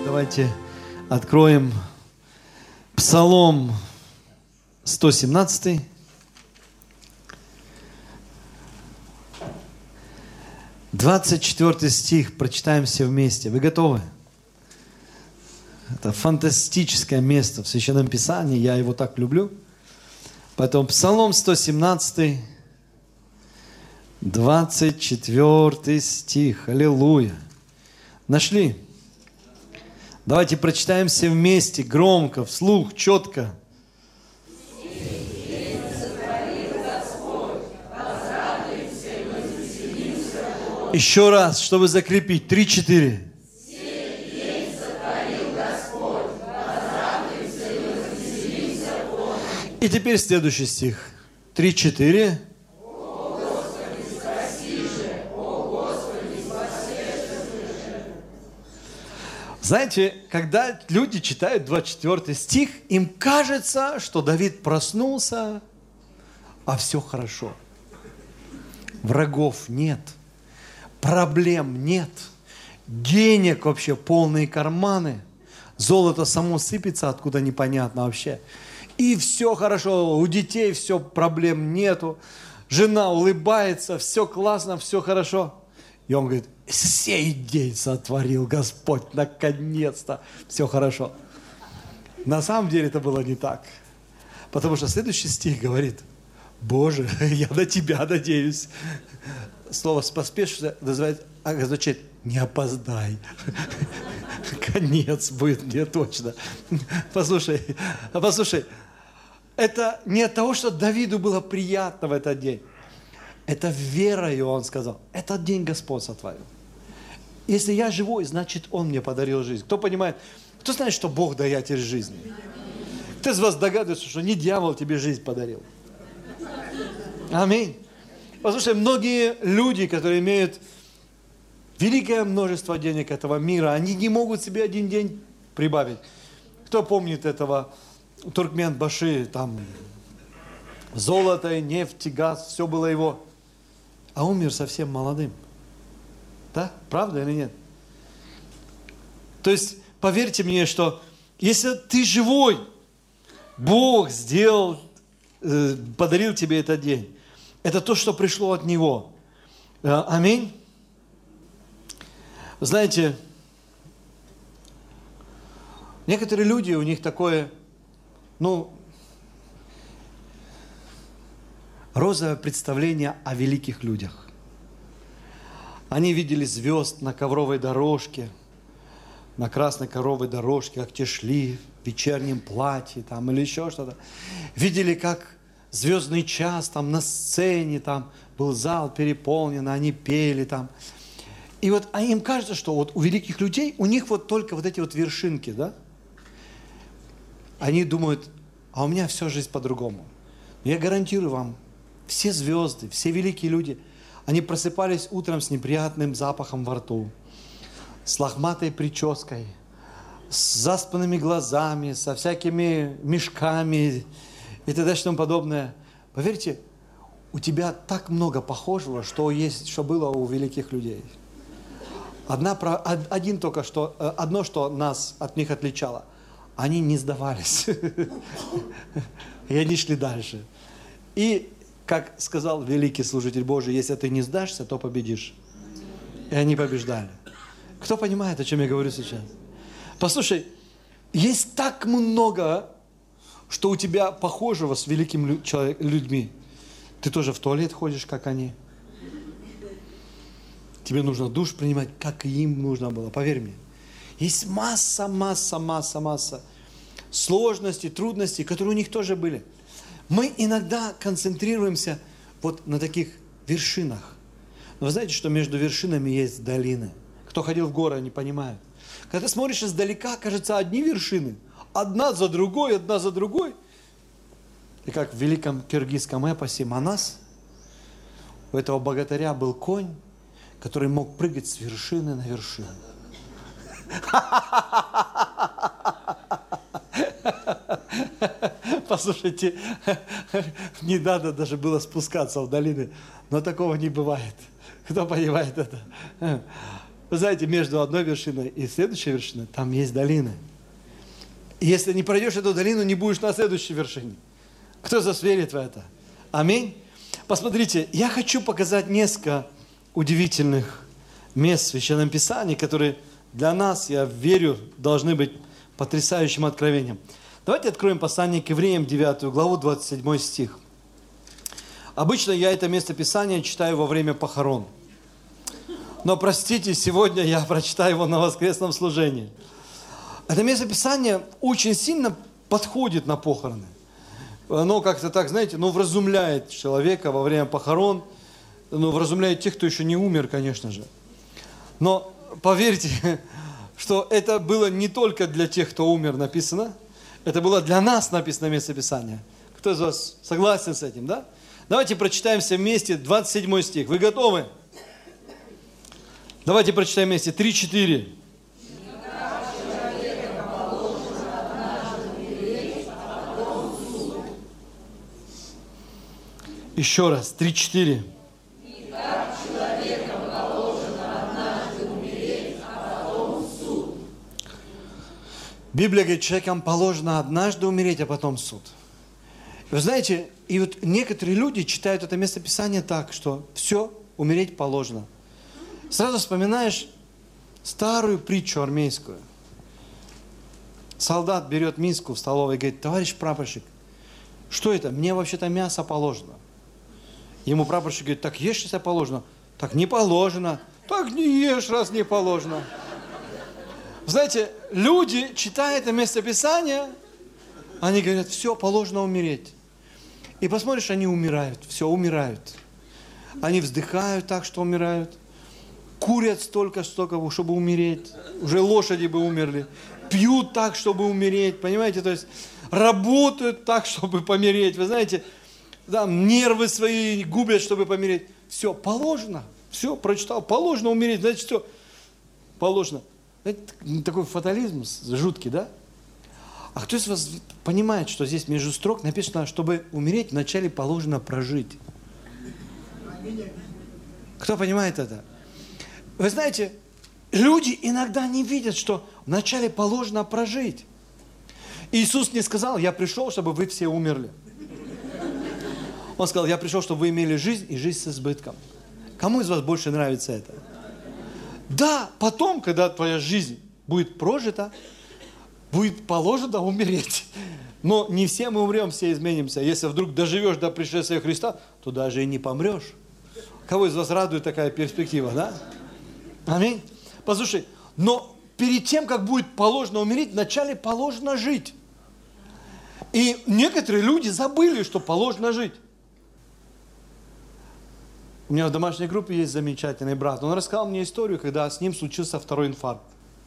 Давайте откроем Псалом 117. 24 стих, прочитаем все вместе. Вы готовы? Это фантастическое место в Священном Писании, я его так люблю. Поэтому Псалом 117, 24 стих. Аллилуйя. Нашли? Давайте прочитаем все вместе, громко, вслух, четко. Еще раз, чтобы закрепить. 3-4. И теперь следующий стих. 3-4. Знаете, когда люди читают 24 стих, им кажется, что Давид проснулся, а все хорошо. Врагов нет. Проблем нет. Денег вообще полные карманы. Золото само сыпется, откуда непонятно вообще. И все хорошо. У детей все, проблем нету. Жена улыбается, все классно, все хорошо. И он говорит, сей день сотворил Господь, наконец-то. Все хорошо. На самом деле это было не так. Потому что следующий стих говорит, Боже, я на Тебя надеюсь. Слово «поспешно» означает «не опоздай». Конец будет мне точно. Послушай, это не от того, что Давиду было приятно в этот день. Это верою он сказал, этот день Господь сотворил. Если я живой, значит Он мне подарил жизнь. Кто понимает, кто знает, что Бог даятель жизни? Кто из вас догадывается, что не дьявол тебе жизнь подарил? Аминь. Послушай, многие люди, которые имеют великое множество денег этого мира, они не могут себе один день прибавить. Кто помнит этого Туркменбаши, там золото, нефть, газ, все было его, а умер совсем молодым. Да? Правда или нет? То есть, поверьте мне, что если ты живой, Бог сделал, подарил тебе этот день. Это то, что пришло от Него. Аминь. Знаете, некоторые люди, у них такое, розовое представление о великих людях. Они видели звезд на ковровой дорожке, на красной ковровой дорожке, как те шли в вечернем платье там, или еще что-то. Видели, как звездный час там на сцене, там был зал переполнен, они пели там. И вот им кажется, что вот у великих людей, у них вот только вот эти вот вершинки, да? Они думают, а у меня вся жизнь по-другому. Я гарантирую вам, все звезды, все великие люди, они просыпались утром с неприятным запахом во рту, с лохматой прической, с заспанными глазами, со всякими мешками и т.д. и тому подобное. Поверьте, у тебя так много похожего, что было у великих людей. Одно, что нас от них отличало, они не сдавались. И они шли дальше. И, как сказал великий служитель Божий, если ты не сдашься, то победишь. И они побеждали. Кто понимает, о чем я говорю сейчас? Послушай, есть так много, что у тебя похожего с великими людьми. Ты тоже в туалет ходишь, как они. Тебе нужно душ принимать, как и им нужно было. Поверь мне. Есть масса сложностей, трудностей, которые у них тоже были. Мы иногда концентрируемся вот на таких вершинах. Но вы знаете, что между вершинами есть долины. Кто ходил в горы, они понимают. Когда ты смотришь издалека, кажется, одни вершины. Одна за другой, одна за другой. И как в великом киргизском эпосе Манас, у этого богатыря был конь, который мог прыгать с вершины на вершину. Послушайте, не надо даже было спускаться в долины, но такого не бывает. Кто понимает это? Вы знаете, между одной вершиной и следующей вершиной, там есть долины. И если не пройдешь эту долину, не будешь на следующей вершине. Кто из вас верит в это? Аминь. Посмотрите, я хочу показать несколько удивительных мест в Священном Писании, которые для нас, я верю, должны быть потрясающим откровением. Давайте откроем послание к Евреям, 9 главу, 27 стих. Обычно я это место Писания читаю во время похорон. Но, простите, сегодня я прочитаю его на воскресном служении. Это место Писания очень сильно подходит на похороны. Оно как-то так, знаете, вразумляет человека во время похорон, вразумляет тех, кто еще не умер, конечно же. Но поверьте, что это было не только для тех, кто умер, написано, это было для нас написано место Писания. Кто из вас согласен с этим, да? Давайте прочитаем все вместе 27 стих. Вы готовы? Давайте прочитаем вместе 3-4. Еще раз, 3-4. Библия говорит, человекам положено однажды умереть, а потом суд. Вы знаете, и вот некоторые люди читают это место Писания так, что все, умереть положено. Сразу вспоминаешь старую притчу армейскую. Солдат берет миску в столовой и говорит, товарищ прапорщик, что это? Мне вообще-то мясо положено. Ему прапорщик говорит, так ешь, если положено. Так не положено. Так не ешь, раз не положено. Знаете, люди, читая это местописание, они говорят, все, положено умереть. И посмотришь, они умирают, все, умирают. Они вздыхают так, что умирают. Курят столько, чтобы умереть. Уже лошади бы умерли. Пьют так, чтобы умереть, понимаете? То есть работают так, чтобы помереть. Вы знаете, да, нервы свои губят, чтобы помереть. Все, положено. Все, прочитал, положено умереть. Значит, все, положено. Это такой фатализм жуткий, да? А кто из вас понимает, что здесь между строк написано, чтобы умереть, вначале положено прожить? Кто понимает это? Вы знаете, люди иногда не видят, что вначале положено прожить. Иисус не сказал, я пришел, чтобы вы все умерли. Он сказал, я пришел, чтобы вы имели жизнь и жизнь с избытком. Кому из вас больше нравится это? Да, потом, когда твоя жизнь будет прожита, будет положено умереть. Но не все мы умрем, все изменимся. Если вдруг доживешь до пришествия Христа, то даже и не помрешь. Кого из вас радует такая перспектива, да? Аминь. Послушай, но перед тем, как будет положено умереть, вначале положено жить. И некоторые люди забыли, что положено жить. У меня в домашней группе есть замечательный брат. Он рассказал мне историю, когда с ним случился второй инфаркт.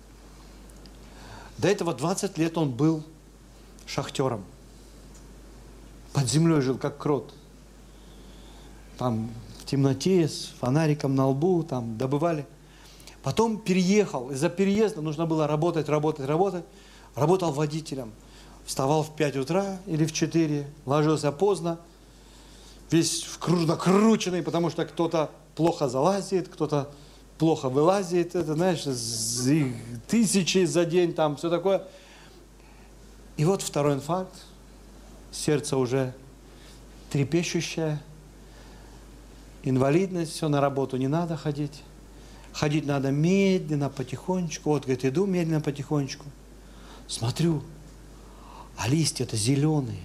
До этого 20 лет он был шахтером. Под землей жил, как крот. Там в темноте, с фонариком на лбу, там добывали. Потом переехал. Из-за переезда нужно было работать. Работал водителем. Вставал в 5 утра или в 4, ложился поздно. Весь накрученный, потому что кто-то плохо залазит, кто-то плохо вылазит. Это, знаешь, тысячи за день, там все такое. И вот второй инфаркт. Сердце уже трепещущее. Инвалидность, все, на работу не надо ходить. Ходить надо медленно, потихонечку. Вот, говорит, иду медленно, потихонечку. Смотрю, а листья-то зеленые.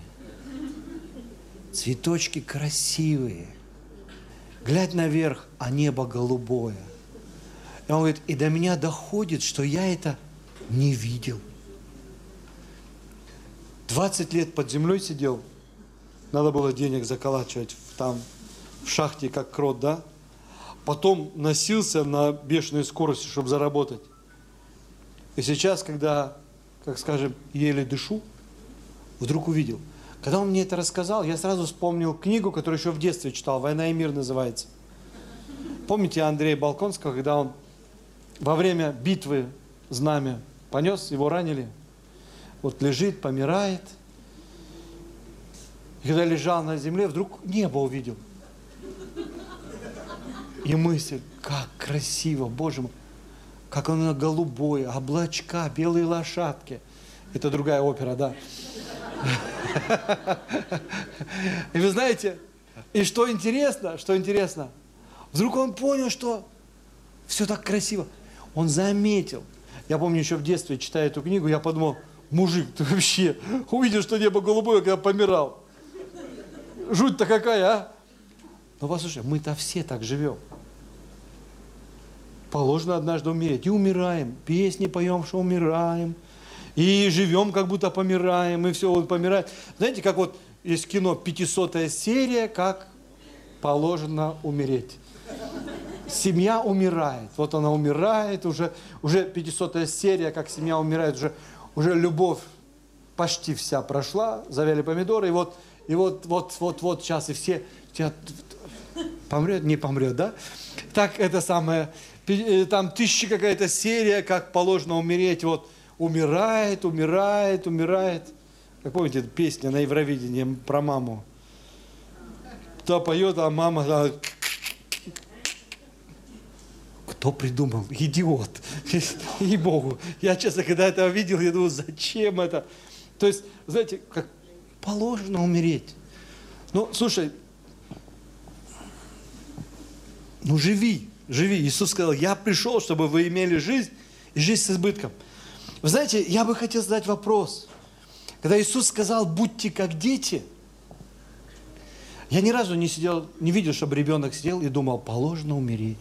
Цветочки красивые. Глядь наверх, а небо голубое. И он говорит, и до меня доходит, что я это не видел. 20 лет под землей сидел. Надо было денег заколачивать там в шахте, как крот, да? Потом носился на бешеной скорости, чтобы заработать. И сейчас, когда, как скажем, еле дышу, вдруг увидел. Когда он мне это рассказал, я сразу вспомнил книгу, которую еще в детстве читал, «Война и мир» называется. Помните Андрея Балконского, когда он во время битвы знамя понес, его ранили? Вот лежит, помирает. И когда лежал на земле, вдруг небо увидел. И мысль, как красиво, Боже мой. как оно голубое, облачка, белые лошадки. Это другая опера, да. И вы знаете, и что интересно, вдруг он понял, что все так красиво. Он заметил. Я помню, еще в детстве, читая эту книгу, я подумал, мужик, ты вообще увидел, что небо голубое, когда помирал. Жуть-то какая, а? Но послушай, мы-то все так живем. Положено однажды умереть. И умираем. Песни поем, что умираем. И живем, как будто помираем. И все, вот помирает. Знаете, как вот есть кино 500-я серия, как положено умереть. Семья умирает. Вот она умирает, уже 500-я серия, как семья умирает, уже любовь почти вся прошла, завяли помидоры, и вот сейчас и все помрет, не помрет, да? Так это самое, там 1000 какая-то серия, как положено умереть, вот умирает. Как помните, песня на Евровидении про маму? Кто поет, а мама... Кто придумал? Идиот. Ей-богу. Я, честно, когда это видел, я думал, зачем это? То есть, знаете, как положено умереть. Ну, слушай, живи. Иисус сказал, я пришел, чтобы вы имели жизнь, и жизнь с избытком. Вы знаете, я бы хотел задать вопрос. Когда Иисус сказал, будьте как дети, я ни разу не видел, чтобы ребенок сидел и думал, положено умереть.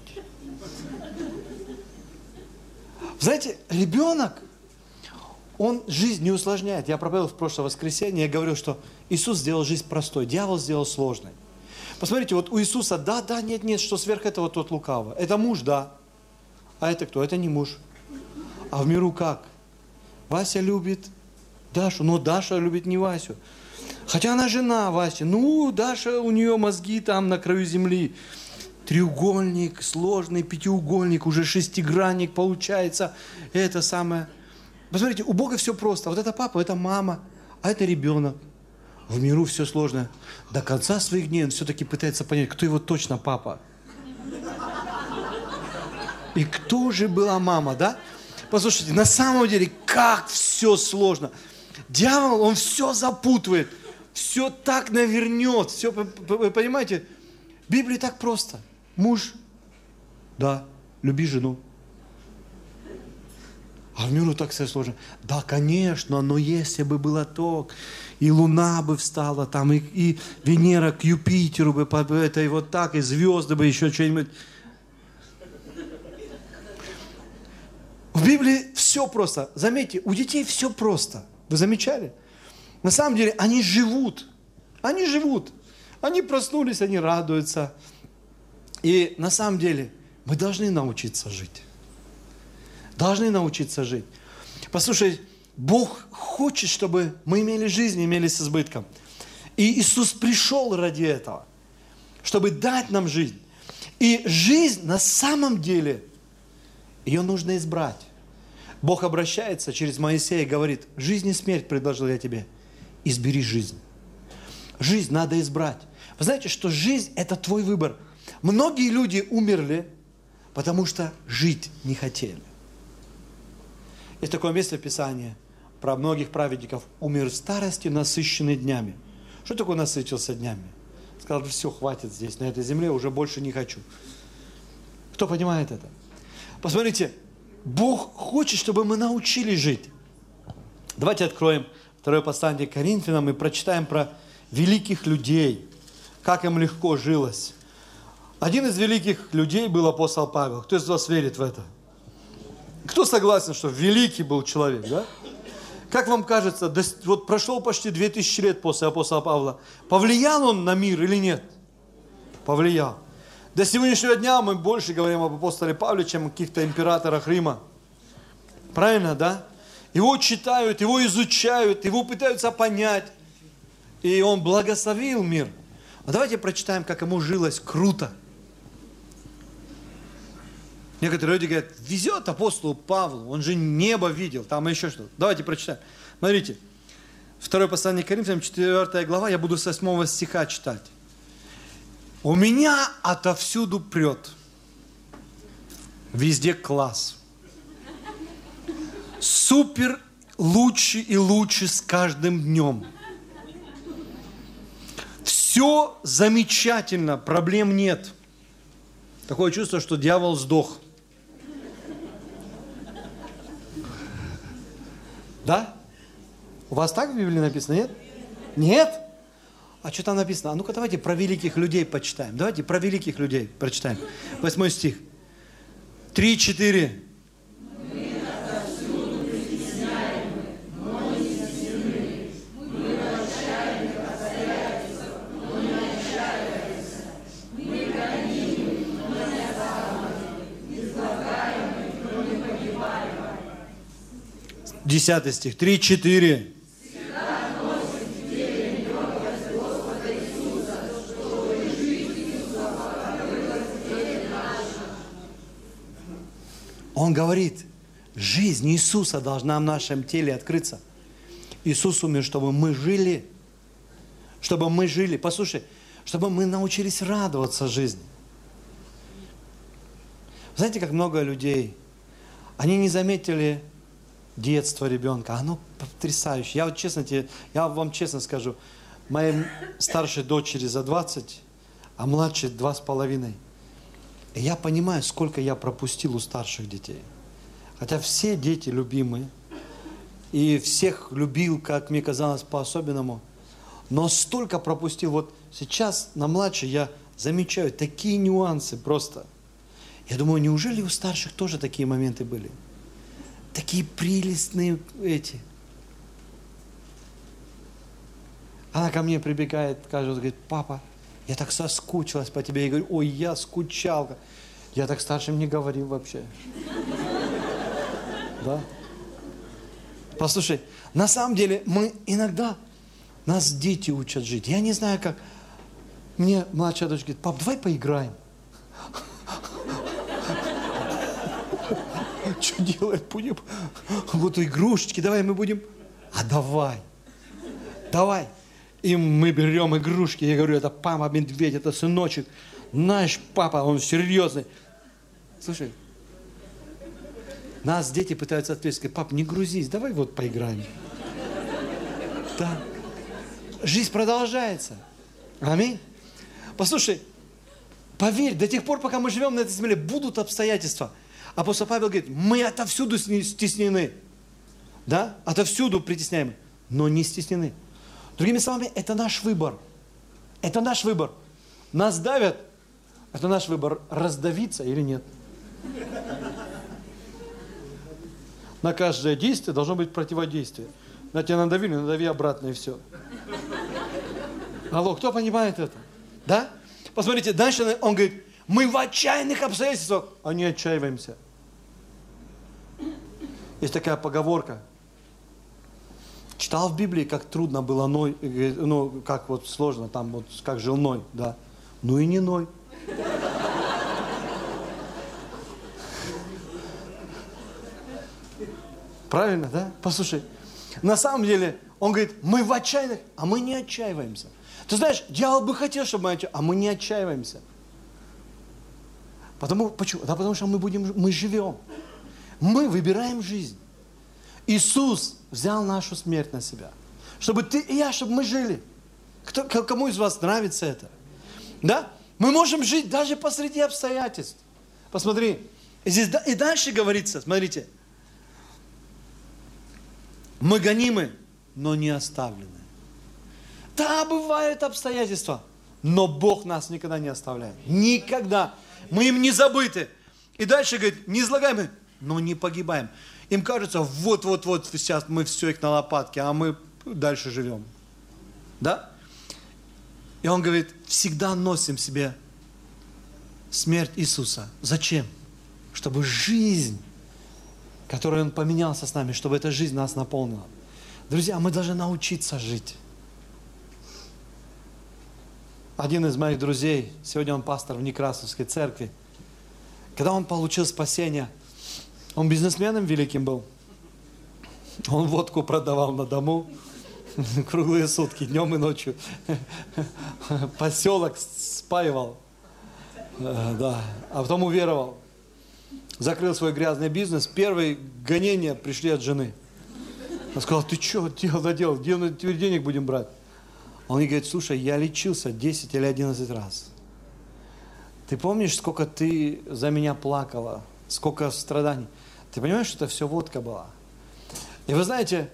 Знаете, ребенок, он жизнь не усложняет. Я проповедовал в прошлое воскресенье, я говорил, что Иисус сделал жизнь простой, дьявол сделал сложной. Посмотрите, вот у Иисуса, нет, что сверх этого тот лукаво. Это муж, да. А это кто? Это не муж. А в миру как? Вася любит Дашу, но Даша любит не Васю. Хотя она жена Васи. Даша, у нее мозги там на краю земли. Треугольник, сложный пятиугольник, уже шестигранник получается. Это самое. Посмотрите, у Бога все просто. Вот это папа, это мама, а это ребенок. В миру все сложно. До конца своих дней он все-таки пытается понять, кто его точно папа. И кто же была мама, да? Послушайте, на самом деле, как все сложно. Дьявол, он все запутывает, все так навернет, все, вы понимаете? В Библии так просто. Муж, да, люби жену. А в миру так все сложно. Да, конечно, но если бы было так, и Луна бы встала там, и Венера к Юпитеру бы, и вот так, и звезды бы еще что-нибудь. В Библии все просто. Заметьте, у детей все просто. Вы замечали? На самом деле они живут. Они проснулись, они радуются. И на самом деле мы должны научиться жить. Послушай, Бог хочет, чтобы мы имели жизнь, имели с избытком. И Иисус пришел ради этого, чтобы дать нам жизнь. И жизнь на самом деле, ее нужно избрать. Бог обращается через Моисея и говорит, жизнь и смерть предложил я тебе, избери жизнь. Жизнь надо избрать. Вы знаете, что жизнь – это твой выбор. Многие люди умерли, потому что жить не хотели. Есть такое место в Писании про многих праведников. Умер в старости, насыщенный днями. Что такое насытился днями? Сказал, все, хватит здесь, на этой земле, уже больше не хочу. Кто понимает это? Посмотрите, Бог хочет, чтобы мы научились жить. Давайте откроем 2 послание к Коринфянам и прочитаем про великих людей, как им легко жилось. Один из великих людей был апостол Павел. Кто из вас верит в это? Кто согласен, что великий был человек, да? Как вам кажется, вот прошло почти 2000 лет после апостола Павла. Повлиял он на мир или нет? Повлиял. До сегодняшнего дня мы больше говорим об апостоле Павле, чем о каких-то императорах Рима. Правильно, да? Его читают, его изучают, его пытаются понять. И он благословил мир. А давайте прочитаем, как ему жилось круто. Некоторые люди говорят, везет апостолу Павлу, он же небо видел, там еще что-то. Давайте прочитаем. Смотрите, 2 послание к Коринфянам, 4 глава, я буду с 8 стиха читать. У меня отовсюду прет. Везде класс. супер лучше и лучше с каждым днем. Все замечательно, проблем нет. Такое чувство, что дьявол сдох. Да? У вас так в Библии написано, нет? Нет? А что там написано? А ну-ка давайте про великих людей почитаем. Давайте про великих людей прочитаем. 8 стих. 3-4. Десятый стих. 3-4. Он говорит, жизнь Иисуса должна в нашем теле открыться. Иисус умер, чтобы мы жили. Чтобы мы жили. Послушай, чтобы мы научились радоваться жизни. Знаете, как много людей, они не заметили детство ребенка. Оно потрясающее. Я вам честно скажу, моей старшей дочери за 20, а младшей 2,5. И я понимаю, сколько я пропустил у старших детей. Хотя все дети любимые. И всех любил, как мне казалось, по-особенному. Но столько пропустил. Вот сейчас на младшей я замечаю такие нюансы просто. Я думаю, неужели у старших тоже такие моменты были? Такие прелестные эти. Она ко мне прибегает, говорит, папа, я так соскучилась по тебе. Я говорю, ой, я скучал. Я так старшим не говорил вообще. Да? Послушай, на самом деле мы иногда, нас дети учат жить. Я не знаю как. Мне младшая дочь говорит, пап, давай поиграем. Что делать будем? Вот игрушечки, давай мы будем. А давай. И мы берем игрушки. Я говорю, это папа медведь, это сыночек. Наш папа, он серьезный. Слушай, нас дети пытаются ответить, сказать, пап, не грузись, давай вот поиграем. Да. Жизнь продолжается. Аминь. Послушай, поверь, до тех пор, пока мы живем на этой земле, будут обстоятельства. Апостол Павел говорит, мы отовсюду стеснены. Да? Отовсюду притесняемы, но не стеснены. Другими словами, это наш выбор. Это наш выбор. Нас давят, это наш выбор, раздавиться или нет. На каждое действие должно быть противодействие. На тебя надавили, надави обратно и все. Алло, кто понимает это? Да? Посмотрите, дальше он говорит, мы в отчаянных обстоятельствах, а не отчаиваемся. Есть такая поговорка. Читал в Библии, как трудно было Ной, ну, как вот сложно, там вот, как жил Ной, да. Ну и не Ной. Правильно, да? Послушай, на самом деле, он говорит, мы в отчаянных, а мы не отчаиваемся. Ты знаешь, дьявол бы хотел, чтобы мы отчаивались, а мы не отчаиваемся. Почему? Да потому что мы живем. Мы выбираем жизнь. Иисус взял нашу смерть на себя. Чтобы ты и я, чтобы мы жили. Кому из вас нравится это? Да? Мы можем жить даже посреди обстоятельств. Посмотри. И дальше говорится, смотрите. Мы гонимы, но не оставлены. Да, бывают обстоятельства, но Бог нас никогда не оставляет. Никогда. Мы им не забыты. И дальше говорит, не излагаемы, но не погибаем. Им кажется, вот-вот-вот сейчас мы все их на лопатке, а мы дальше живем. Да? И он говорит, всегда носим в себе смерть Иисуса. Зачем? Чтобы жизнь, которой Он поменялся с нами, чтобы эта жизнь нас наполнила. Друзья, мы должны научиться жить. Один из моих друзей, сегодня он пастор в Некрасовской церкви, когда он получил спасение, он бизнесменом великим был. Он водку продавал на дому круглые сутки, днем и ночью. Поселок спаивал. Да. А потом уверовал. закрыл свой грязный бизнес, первые гонения пришли от жены. Он сказал, ты что делал, где мы теперь денег будем брать? Он ей говорит, слушай, я лечился 10 или 11 раз. Ты помнишь, сколько ты за меня плакала, сколько страданий? Ты понимаешь, что это все водка была? И вы знаете,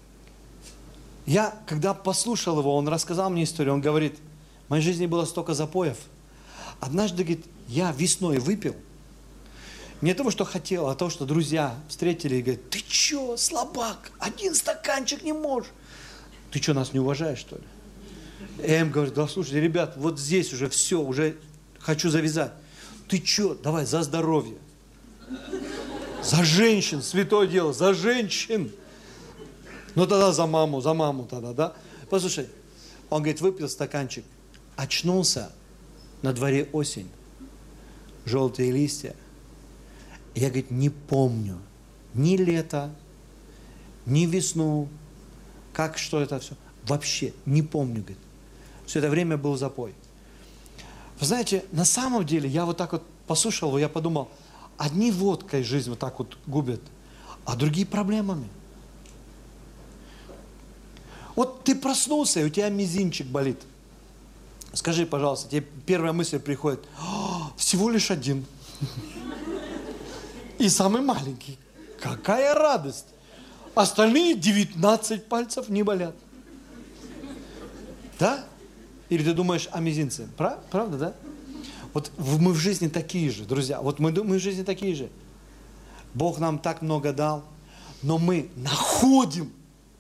я, когда послушал его, он рассказал мне историю, он говорит, в моей жизни было столько запоев. Однажды, говорит, я весной выпил, не того, что хотел, а того, что друзья встретили и говорят, ты что, слабак, один стаканчик не можешь. Ты что, нас не уважаешь, что ли? Я им говорю, да слушайте, ребят, вот здесь уже все, уже хочу завязать. Ты что, давай, за здоровье. За женщин, святое дело, за женщин. Ну тогда за маму тогда, да? Послушай, он говорит, выпил стаканчик, очнулся, на дворе осень, желтые листья. Я, говорит, не помню ни лето, ни весну, как, что это все. Вообще не помню, говорит. Все это время был запой. Вы знаете, на самом деле, я вот так вот послушал его, я подумал, одни водкой жизнь вот так вот губят, а другие проблемами. Вот ты проснулся, и у тебя мизинчик болит. Скажи, пожалуйста, тебе первая мысль приходит, всего лишь один. И самый маленький. Какая радость. Остальные 19 пальцев не болят. Да? Или ты думаешь о мизинце? Правда, да? Вот мы в жизни такие же, друзья. Вот мы в жизни такие же. Бог нам так много дал, но мы находим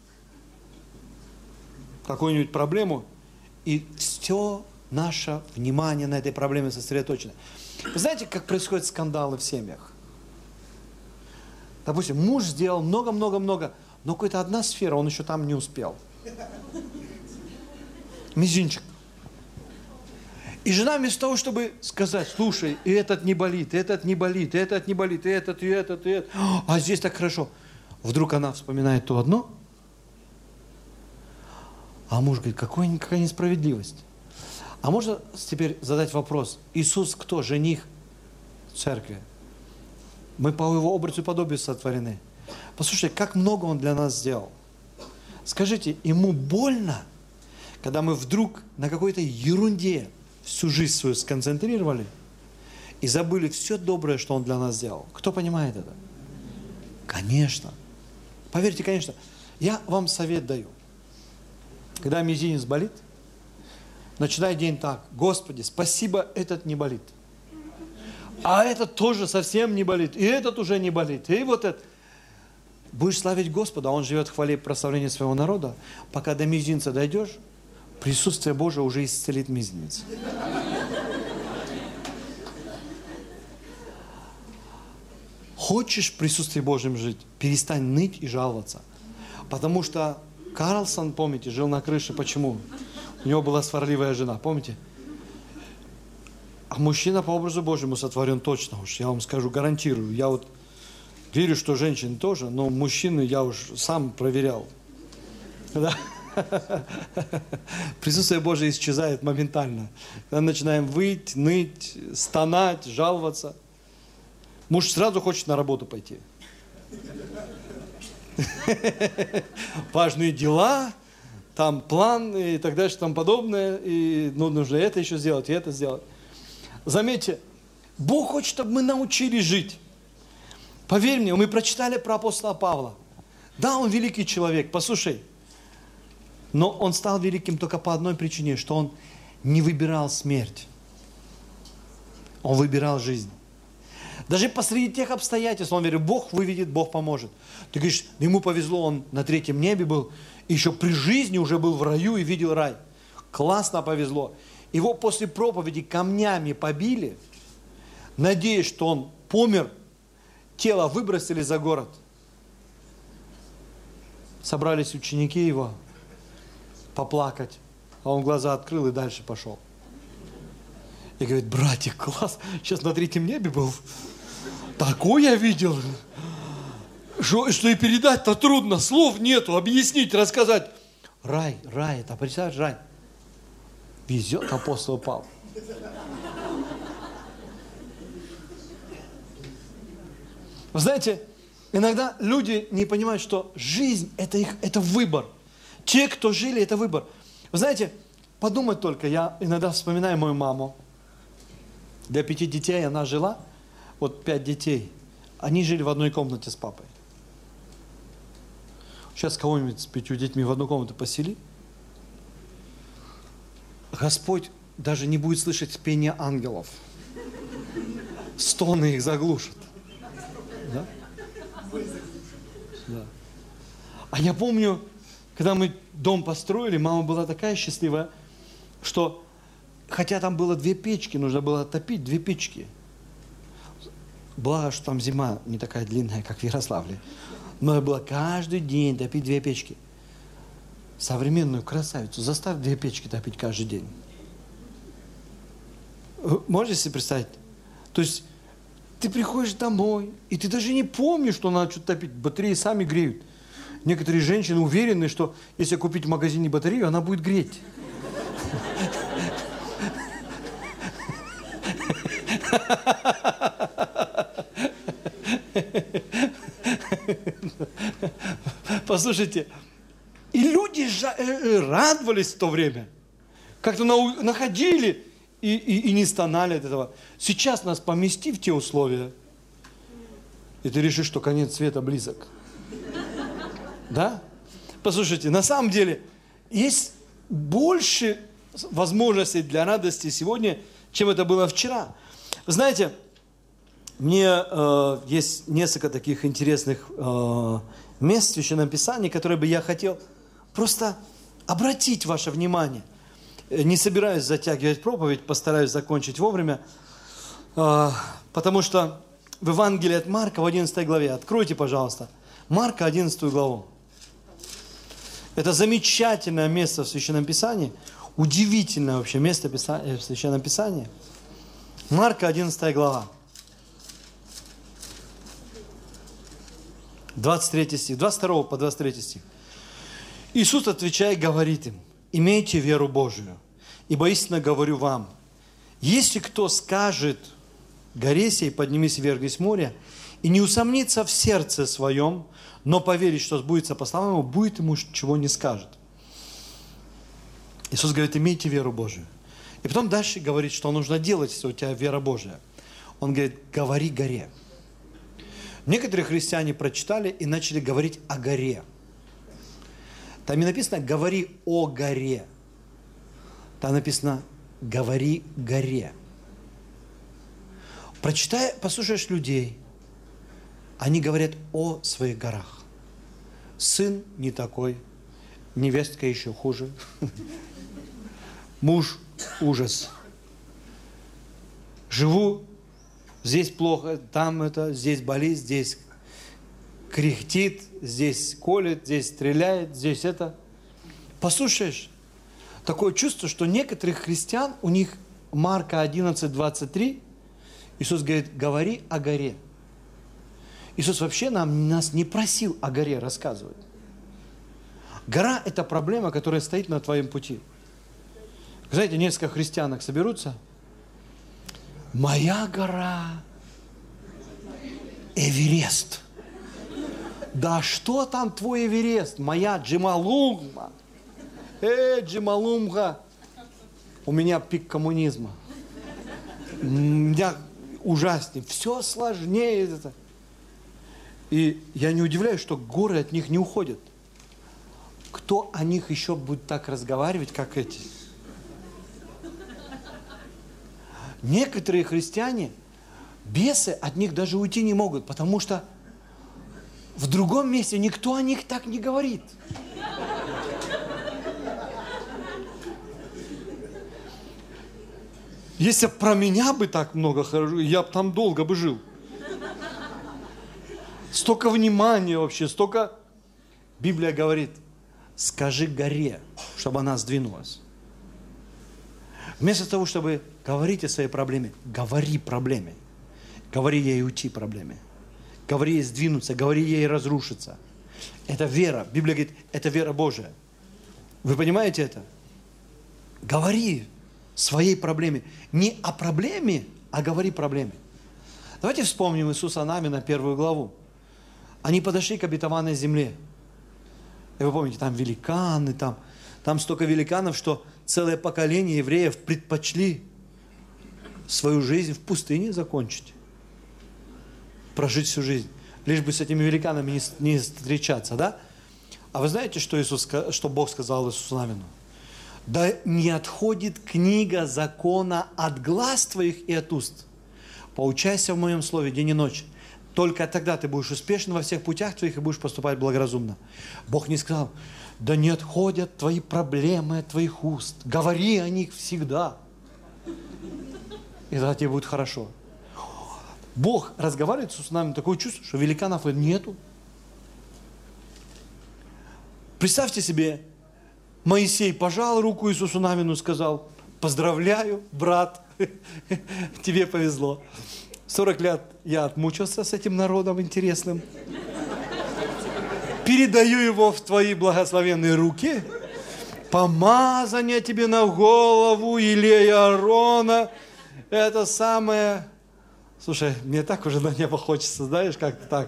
какую-нибудь проблему, и все наше внимание на этой проблеме сосредоточено. Вы знаете, как происходят скандалы в семьях? Допустим, муж сделал много-много-много, но какая-то одна сфера, он еще там не успел. Мизинчик. И жена вместо того, чтобы сказать, слушай, и этот не болит, и этот не болит, и этот не болит, и этот, и этот, и этот, а здесь так хорошо. Вдруг она вспоминает то одно, а муж говорит, какая несправедливость. А можно теперь задать вопрос, Иисус кто? Жених церкви. Мы по его образу и подобию сотворены. Послушайте, как много он для нас сделал. Скажите, ему больно, когда мы вдруг на какой-то ерунде всю жизнь свою сконцентрировали и забыли все доброе, что он для нас сделал? Кто понимает это? Конечно. Поверьте, конечно. Я вам совет даю. Когда мизинец болит, начинай день так. Господи, спасибо, этот не болит. А этот тоже совсем не болит. И этот уже не болит. И вот это. Будешь славить Господа, Он живет в хвале и прославлении своего народа. Пока до мизинца дойдешь, присутствие Божие уже исцелит мизинец. Хочешь в присутствии Божьем жить? Перестань ныть и жаловаться. Потому что Карлсон, помните, жил на крыше. Почему? У него была сварливая жена, помните? А мужчина по образу Божьему сотворен точно уж. Я вам скажу, гарантирую. Я вот верю, что женщины тоже, но мужчины я уж сам проверял. Да? Присутствие Божие исчезает моментально. Когда начинаем выть, ныть, стонать, жаловаться. Муж сразу хочет на работу пойти. Важные дела, там план и так дальше, там подобное. И нужно это еще сделать, и это сделать. Заметьте, Бог хочет, чтобы мы научились жить. Поверь мне, мы прочитали про апостола Павла. Да, он великий человек, послушай. Но он стал великим только по одной причине, что он не выбирал смерть. Он выбирал жизнь. Даже посреди тех обстоятельств, он верит, Бог выведет, Бог поможет. Ты говоришь, ему повезло, он на третьем небе был, еще при жизни уже был в раю и видел рай. Классно повезло. Его после проповеди камнями побили, надеясь, что он помер, тело выбросили за город. Собрались ученики его поплакать, а он глаза открыл и дальше пошел. И говорит, братик, класс, сейчас на третьем небе был. Такое я видел, что и передать-то трудно, слов нету, объяснить, рассказать. Рай, это, представляешь, рай. Везет апостол Павел. Вы знаете, иногда люди не понимают, что жизнь это выбор. Те, кто жили, это выбор. Вы знаете, подумать только, я иногда вспоминаю мою маму. Для 5 детей она жила, вот 5 детей, они жили в одной комнате с папой. Сейчас кого-нибудь с 5 детьми в одну комнату посели. Господь даже не будет слышать пение ангелов. Стоны их заглушат. Да? Да. А я помню, когда мы дом построили, мама была такая счастливая, что, хотя там было 2 печки, нужно было топить 2 печки. Благо, что там зима не такая длинная, как в Ярославле. Надо было каждый день топить 2 печки. Современную красавицу заставь 2 печки топить каждый день. Можете себе представить? То есть, ты приходишь домой, и ты даже не помнишь, что надо что-то топить. Батареи сами греют. Некоторые женщины уверены, что если купить в магазине батарею, она будет греть. Послушайте, и люди радовались в то время. Как-то находили и не стонали от этого. Сейчас нас помести в те условия, и ты решишь, что конец света близок. Да? Послушайте, на самом деле, есть больше возможностей для радости сегодня, чем это было вчера. Вы знаете, мне есть несколько таких интересных мест в Священном Писании, которые бы я хотел просто обратить ваше внимание. Не собираюсь затягивать проповедь, постараюсь закончить вовремя, потому что в Евангелии от Марка в 11 главе, откройте, пожалуйста, Марка 11 главу. Это замечательное место в Священном Писании, удивительное вообще место в Священном Писании. Марка 11 глава. 23 стих, 22 по 23 стих. Иисус, отвечая, говорит им: имейте веру Божию, ибо истинно говорю вам, если кто скажет горе сей, поднимись вверх из моря, и не усомнится в сердце своем, но поверит, что сбудется по словам его, будет ему, чего не скажет. Иисус говорит: имейте веру Божию. И потом дальше говорит, что нужно делать, если у тебя вера Божия. Он говорит: говори горе. Некоторые христиане прочитали и начали говорить о горе. Там не написано «говори о горе». Там написано «говори горе». Прочитай, послушаешь людей, они говорят о своих горах. Сын не такой, невестка еще хуже, муж ужас. Живу, здесь плохо, там это, здесь болит, здесь кряхтит, здесь колет, здесь стреляет, здесь это. Послушаешь, такое чувство, что некоторых христиан, у них Марка 11:23, Иисус говорит: говори о горе. Иисус вообще нас не просил о горе рассказывать. Гора – это проблема, которая стоит на твоем пути. Знаете, несколько христианок соберутся. Моя гора – Эверест. Да что там твой Эверест? Моя Джомолунгма. Джомолунгма. У меня пик коммунизма. У меня ужаснее. Все сложнее. Это. И я не удивляюсь, что горы от них не уходят. Кто о них еще будет так разговаривать, как эти? Некоторые христиане, бесы от них даже уйти не могут, потому что в другом месте никто о них так не говорит. Если про меня бы так много хорошо, я бы там долго бы жил. Столько внимания вообще, столько... Библия говорит: скажи горе, чтобы она сдвинулась. Вместо того, чтобы говорить о своей проблеме, говори проблеме. Говори ей уйти проблеме. Говори ей сдвинуться, говори ей разрушиться. Это вера. Библия говорит, это вера Божия. Вы понимаете это? Говори своей проблеме. Не о проблеме, а говори проблеме. Давайте вспомним Иисуса Навина, 1 главу. Они подошли к обетованной земле. И вы помните, там великаны, там столько великанов, что целое поколение евреев предпочли свою жизнь в пустыне закончить. Прожить всю жизнь. Лишь бы с этими великанами не встречаться, да? А вы знаете, что Бог сказал Иисусу Навину? Да не отходит книга закона от глаз твоих и от уст. Поучайся в моем слове день и ночь. Только тогда ты будешь успешен во всех путях твоих и будешь поступать благоразумно. Бог не сказал, да не отходят твои проблемы от твоих уст. Говори о них всегда. И тогда тебе будет хорошо. Бог разговаривает с нами, такое чувство, что великанов нету. Представьте себе, Моисей пожал руку Иисусу Навину, сказал, поздравляю, брат, тебе повезло. 40 лет я отмучился с этим народом интересным. Передаю его в твои благословенные руки. Помазание тебе на голову, Илея Аарона. Это самое... Слушай, мне так уже на небо хочется, знаешь, как-то так.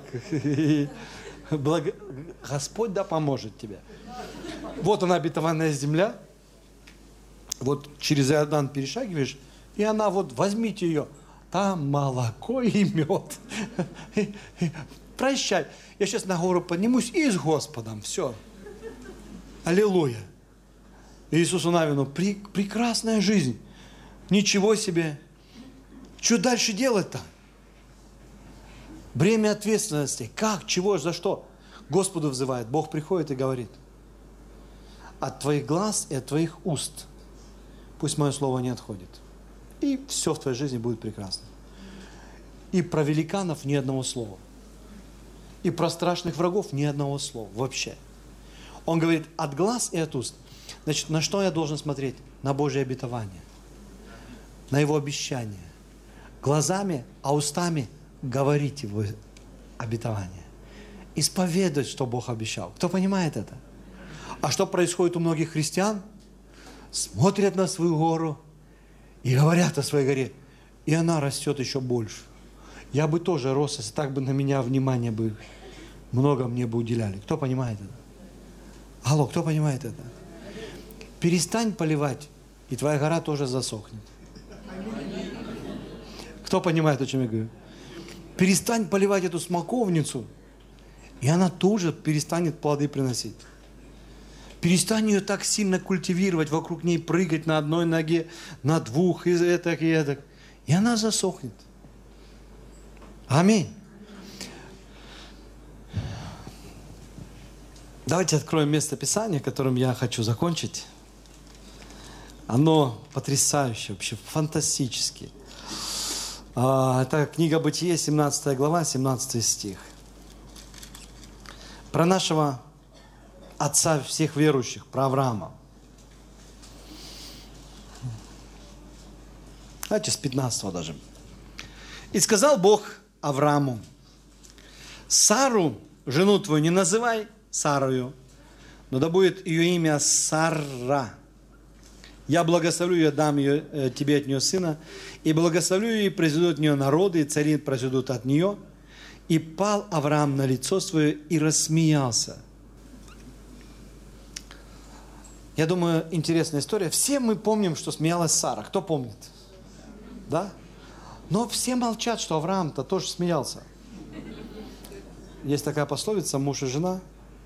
Господь да поможет тебе. Вот она, обетованная земля. Вот через Иордан перешагиваешь, и она вот, возьмите ее. Там молоко и мед. Прощай. Я сейчас на гору поднимусь и с Господом. Все. Аллилуйя. Иисусу Навину прекрасная жизнь. Ничего себе. Что дальше делать-то? Бремя ответственности. Как, чего, за что? Господу взывает. Бог приходит и говорит. От твоих глаз и от твоих уст пусть мое слово не отходит. И все в твоей жизни будет прекрасно. И про великанов ни одного слова. И про страшных врагов ни одного слова. Вообще. Он говорит, от глаз и от уст. Значит, на что я должен смотреть? На Божье обетование. На Его обещание. Глазами, а устами говорить Его обетование. Исповедовать, что Бог обещал. Кто понимает это? А что происходит у многих христиан? Смотрят на свою гору и говорят о своей горе. И она растет еще больше. Я бы тоже рос, если так бы на меня внимание бы много мне бы уделяли. Кто понимает это? Алло, кто понимает это? Перестань поливать, и твоя гора тоже засохнет. Кто понимает, о чем я говорю? Перестань поливать эту смоковницу, и она тоже перестанет плоды приносить. Перестань ее так сильно культивировать, вокруг ней прыгать на одной ноге, на двух, и этак, и этак. И она засохнет. Аминь. Давайте откроем место Писания, которым я хочу закончить. Оно потрясающее, вообще фантастически. Это книга Бытие, 17 глава, 17 стих. Про нашего отца всех верующих, про Авраама. Давайте с 15 даже. «И сказал Бог Аврааму, Сару, жену твою, не называй Сарою, но да будет ее имя Сара. Я благословлю ее, дам тебе от нее сына, и благословлю ее, и произведут от нее народы, и цари произведут от нее. И пал Авраам на лицо свое и рассмеялся». Я думаю, интересная история. Все мы помним, что смеялась Сара. Кто помнит? Да? Но все молчат, что Авраам-то тоже смеялся. Есть такая пословица: муж и жена.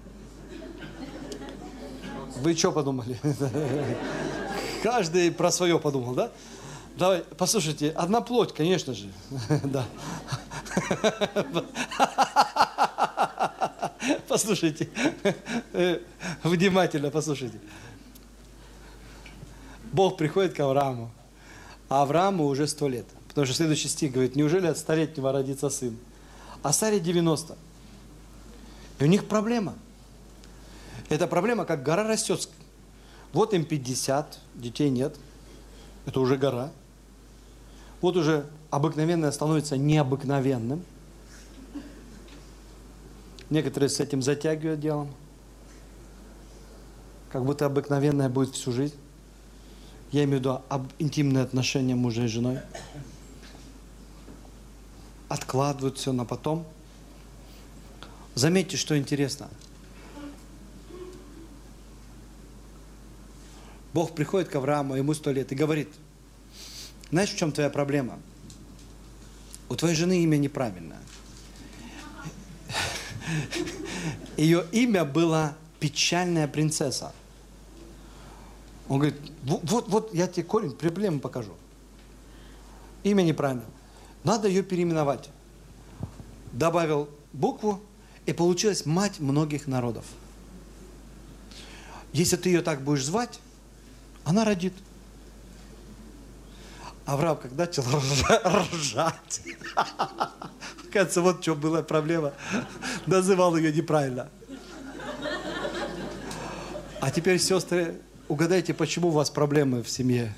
Вы что подумали? Каждый про свое подумал, да? Давай, послушайте, одна плоть, конечно же. Да. Послушайте. Внимательно послушайте. Бог приходит к Аврааму, а Аврааму уже 100 лет. Потому что следующий стих говорит: неужели от 100-летнего родится сын? А Саре 90. И у них проблема. Эта проблема, как гора растет. Вот им 50, детей нет. Это уже гора. Вот уже обыкновенное становится необыкновенным. Некоторые с этим затягивают делом. Как будто обыкновенное будет всю жизнь. Я имею в виду интимные отношения мужа и женой. откладывают все на потом. Заметьте, что интересно. Бог приходит к Аврааму, ему 100 лет, и говорит: знаешь, в чем твоя проблема? У твоей жены имя неправильное. Ее имя было «Печальная принцесса». Он говорит: вот я тебе корень проблемы покажу. Имя неправильно. Надо ее переименовать. Добавил букву, и получилась мать многих народов. Если ты ее так будешь звать, она родит. Авраам когда начал ржать. Кажется, вот в чем была проблема. Называл ее неправильно. А теперь, сестры, угадайте, почему у вас проблемы в семье?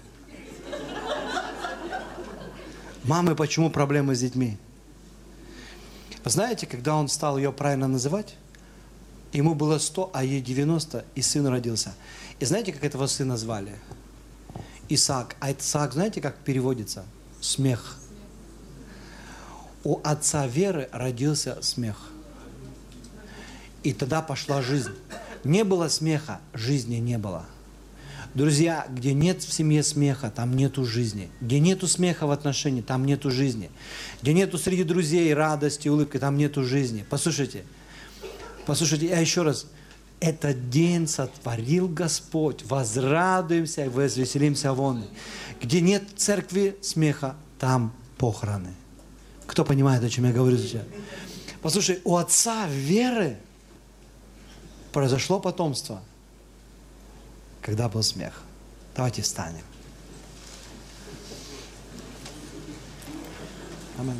Мамы, почему проблемы с детьми? Знаете, когда он стал ее правильно называть, ему было 100, а ей 90, и сын родился. И знаете, как этого сына звали? Исаак. А Исаак, знаете, как переводится? Смех. У отца Веры родился смех. И тогда пошла жизнь. Не было смеха, жизни не было. Друзья, где нет в семье смеха, там нету жизни. Где нету смеха в отношении, там нету жизни. Где нету среди друзей радости, улыбки, там нету жизни. Послушайте, я еще раз. Этот день сотворил Господь. Возрадуемся и возвеселимся вон. Где нет церкви смеха, там похороны. Кто понимает, о чем я говорю сейчас? Послушай, у отца Веры произошло потомство, когда был смех. Давайте встанем. Аминь.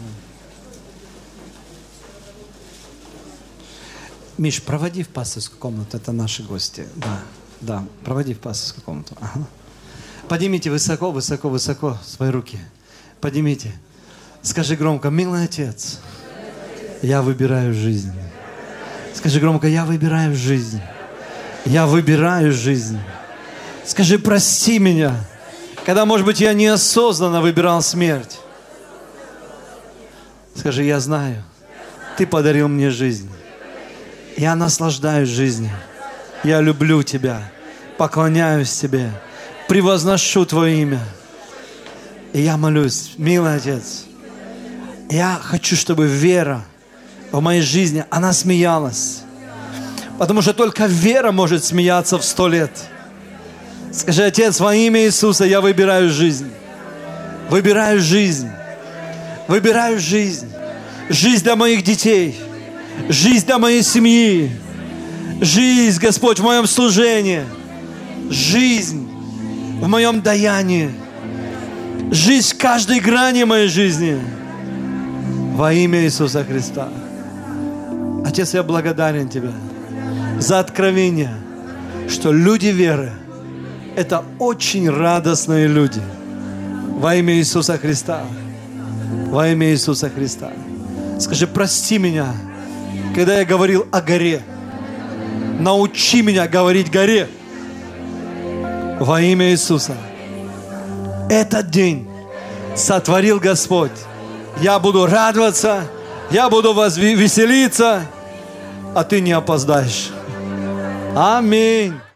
Миш, проводи в пасторскую комнату, это наши гости. Да, проводи в пасторскую комнату. Ага. Поднимите высоко свои руки. Поднимите. Скажи громко: милый Отец, я выбираю жизнь. Скажи громко: я выбираю жизнь. Я выбираю жизнь. Скажи: прости меня, когда, может быть, я неосознанно выбирал смерть. Скажи: я знаю, Ты подарил мне жизнь. Я наслаждаюсь жизнью. Я люблю Тебя, поклоняюсь Тебе, превозношу Твое имя. И я молюсь: милый Отец, я хочу, чтобы вера в моей жизни, она смеялась. Потому что только вера может смеяться в 100 лет. Скажи: Отец, во имя Иисуса я выбираю жизнь. Выбираю жизнь. Выбираю жизнь. Жизнь для моих детей. Жизнь для моей семьи. Жизнь, Господь, в моем служении. Жизнь в моем даянии. Жизнь в каждой грани моей жизни. Во имя Иисуса Христа. Отец, я благодарен Тебе за откровение, что люди веры – это очень радостные люди. Во имя Иисуса Христа. Во имя Иисуса Христа. Скажи: прости меня, когда я говорил о горе. Научи меня говорить горе. Во имя Иисуса. Этот день сотворил Господь. Я буду радоваться, я буду веселиться, а ты не опоздаешь. Аминь.